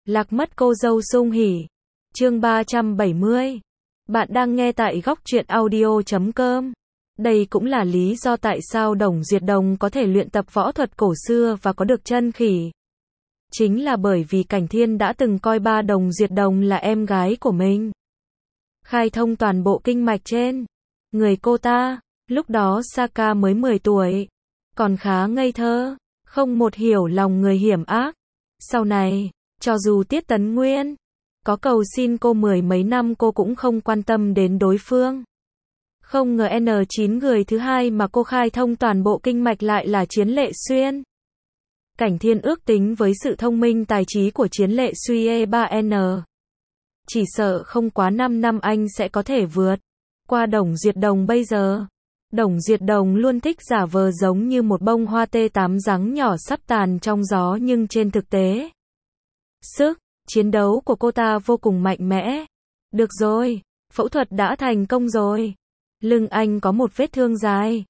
Lạc mất cô dâu sung hỉ. Chương 370. Bạn đang nghe tại góc truyện audio.com. Đây cũng là lý do tại sao Đồng Duyệt Đồng có thể luyện tập võ thuật cổ xưa và có được chân khỉ. Chính là bởi vì Cảnh Thiên đã từng coi ba Đồng Duyệt Đồng là em gái của mình. Khai thông toàn bộ kinh mạch trên người cô ta. Lúc đó Saka mới 10 tuổi. Còn khá ngây thơ. Không một hiểu lòng người hiểm ác. Sau này, cho dù Tiết Tấn Nguyên có cầu xin cô 10 mấy năm cô cũng không quan tâm đến đối phương. Không ngờ N9 người thứ hai mà cô khai thông toàn bộ kinh mạch lại là Chiến Lệ Xuyên. Cảnh Thiên ước tính với sự thông minh tài trí của Chiến Lệ Xuyên E3N. Chỉ sợ không quá 5 năm anh sẽ có thể vượt qua Đồng Duyệt Đồng bây giờ. Đồng Duyệt Đồng luôn thích giả vờ giống như một bông hoa T8 rắn nhỏ sắp tàn trong gió nhưng trên thực tế, sức chiến đấu của cô ta vô cùng mạnh mẽ. Được rồi, phẫu thuật đã thành công rồi. Lưng anh có một vết thương dài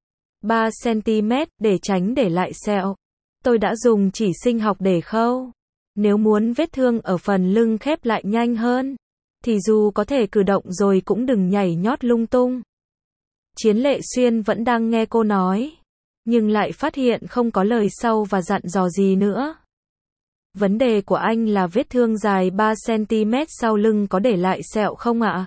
3cm để tránh để lại sẹo. Tôi đã dùng chỉ sinh học để khâu. Nếu muốn vết thương ở phần lưng khép lại nhanh hơn, thì dù có thể cử động rồi cũng đừng nhảy nhót lung tung. Chiến Lệ Xuyên vẫn đang nghe cô nói, nhưng lại phát hiện không có lời sau và dặn dò gì nữa. Vấn đề của anh là vết thương dài 3cm sau lưng có để lại sẹo không ạ?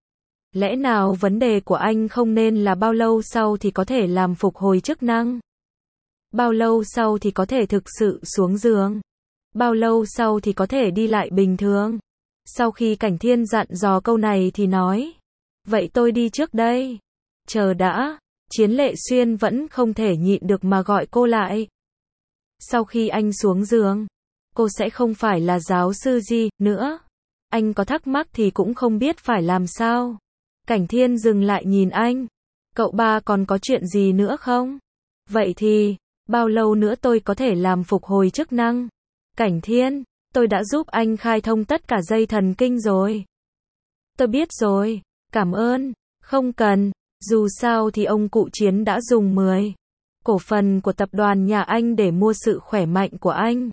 Lẽ nào vấn đề của anh không nên là bao lâu sau thì có thể làm phục hồi chức năng? Bao lâu sau thì có thể thực sự xuống giường? Bao lâu sau thì có thể đi lại bình thường? Sau khi Cảnh Thiên dặn dò câu này thì nói, vậy tôi đi trước đây. Chờ đã, Chiến Lệ Xuyên vẫn không thể nhịn được mà gọi cô lại. Sau khi anh xuống giường, cô sẽ không phải là giáo sư gì nữa. Anh có thắc mắc thì cũng không biết phải làm sao. Cảnh Thiên dừng lại nhìn anh. Cậu ba còn có chuyện gì nữa không? Vậy thì, bao lâu nữa tôi có thể làm phục hồi chức năng? Cảnh Thiên, tôi đã giúp anh khai thông tất cả dây thần kinh rồi. Tôi biết rồi, cảm ơn. Không cần, dù sao thì ông cụ Chiến đã dùng 10 cổ phần của tập đoàn nhà anh để mua sự khỏe mạnh của anh.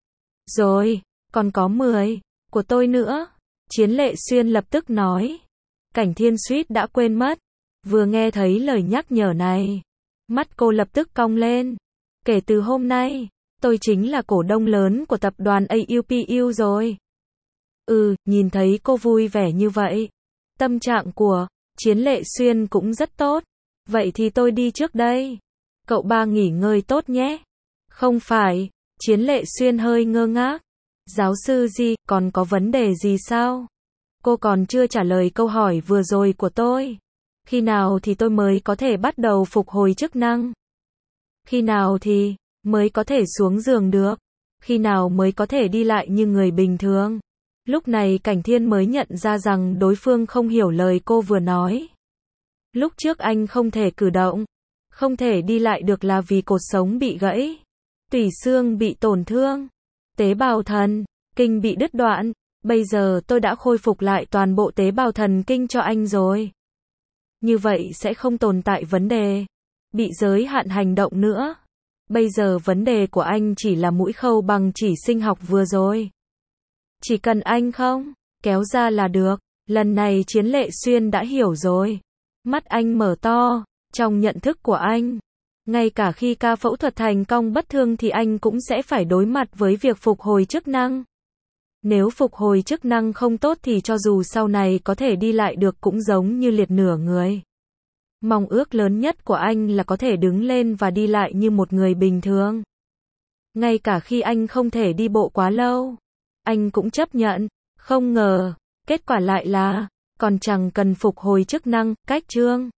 Rồi, còn có 10 của tôi nữa. Chiến Lệ Xuyên lập tức nói. Cảnh Thiên suýt đã quên mất. Vừa nghe thấy lời nhắc nhở này, mắt cô lập tức cong lên. Kể từ hôm nay, tôi chính là cổ đông lớn của tập đoàn AUPU rồi. Nhìn thấy cô vui vẻ như vậy, tâm trạng của Chiến Lệ Xuyên cũng rất tốt. Vậy thì tôi đi trước đây. Cậu ba nghỉ ngơi tốt nhé. Không phải, Chiến Lệ Xuyên hơi ngơ ngác. Giáo sư gì, còn có vấn đề gì sao? Cô còn chưa trả lời câu hỏi vừa rồi của tôi. Khi nào thì tôi mới có thể bắt đầu phục hồi chức năng? Khi nào thì mới có thể xuống giường được? Khi nào mới có thể đi lại như người bình thường? Lúc này Cảnh Thiên mới nhận ra rằng đối phương không hiểu lời cô vừa nói. Lúc trước anh không thể cử động, không thể đi lại được là vì cột sống bị gãy, tủy xương bị tổn thương, tế bào thần kinh bị đứt đoạn. Bây giờ tôi đã khôi phục lại toàn bộ tế bào thần kinh cho anh rồi. Như vậy sẽ không tồn tại vấn đề bị giới hạn hành động nữa. Bây giờ vấn đề của anh chỉ là mũi khâu bằng chỉ sinh học vừa rồi. Chỉ cần anh không kéo ra là được. Lần này Chiến Lệ Xuyên đã hiểu rồi. Mắt anh mở to, trong nhận thức của anh. Ngay cả khi ca phẫu thuật thành công bất thương thì anh cũng sẽ phải đối mặt với việc phục hồi chức năng. Nếu phục hồi chức năng không tốt thì cho dù sau này có thể đi lại được cũng giống như liệt nửa người. Mong ước lớn nhất của anh là có thể đứng lên và đi lại như một người bình thường. Ngay cả khi anh không thể đi bộ quá lâu, anh cũng chấp nhận. Không ngờ, kết quả lại là, còn chẳng cần phục hồi chức năng, cách chương.